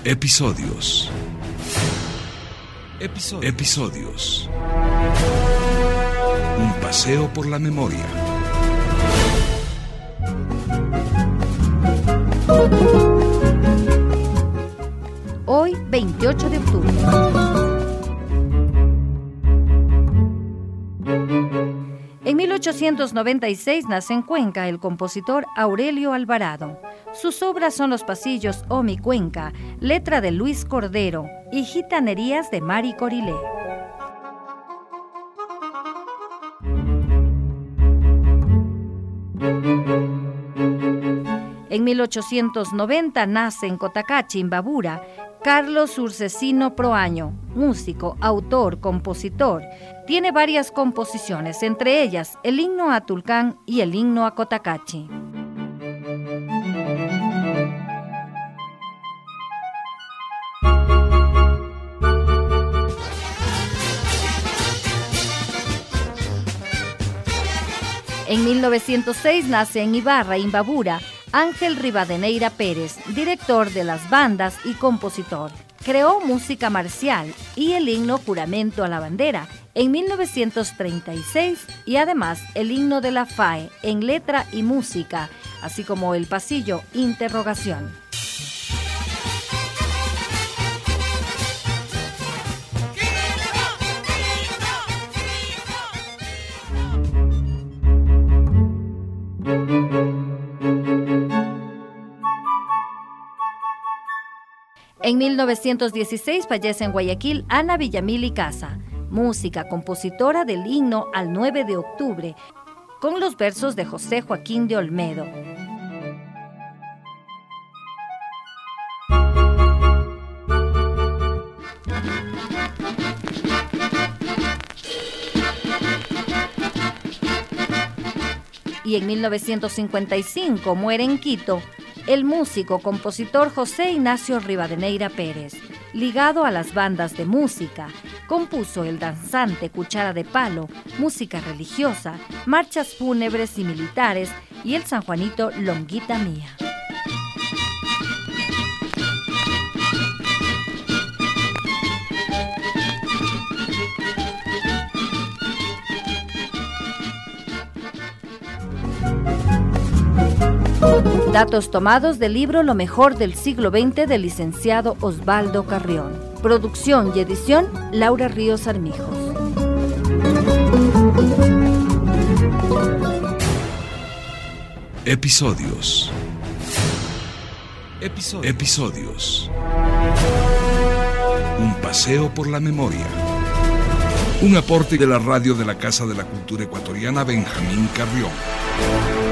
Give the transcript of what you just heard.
Episodios. Un paseo por la memoria. Hoy, 28 de octubre. En 1896 nace en Cuenca el compositor Aurelio Alvarado. Sus obras son Los pasillos o Mi Cuenca, letra de Luis Cordero, y Gitanerías de Mari Corilé. En 1890 nace en Cotacachi, Imbabura, Carlos Urcesino Proaño, músico, autor, compositor. Tiene varias composiciones, entre ellas el himno a Tulcán y el himno a Cotacachi. En 1906 nace en Ibarra, Imbabura, Ángel Rivadeneira Pérez, director de las bandas y compositor. Creó música marcial y el himno Juramento a la Bandera en 1936 y además el himno de la FAE en letra y música, así como el pasillo Interrogación. En 1916 fallece en Guayaquil Ana Villamil y Casa, música, compositora del himno al 9 de octubre, con los versos de José Joaquín de Olmedo. Y en 1955 muere en Quito el músico, compositor José Ignacio Rivadeneira Pérez. Ligado a las bandas de música, compuso el danzante Cuchara de Palo, música religiosa, marchas fúnebres y militares y el San Juanito Longuita Mía. Datos tomados del libro Lo mejor del siglo XX del licenciado Osvaldo Carrión. Producción y edición Laura Ríos Armijos. Episodios. Un paseo por la memoria. Un aporte de la radio de la Casa de la Cultura Ecuatoriana Benjamín Carrión.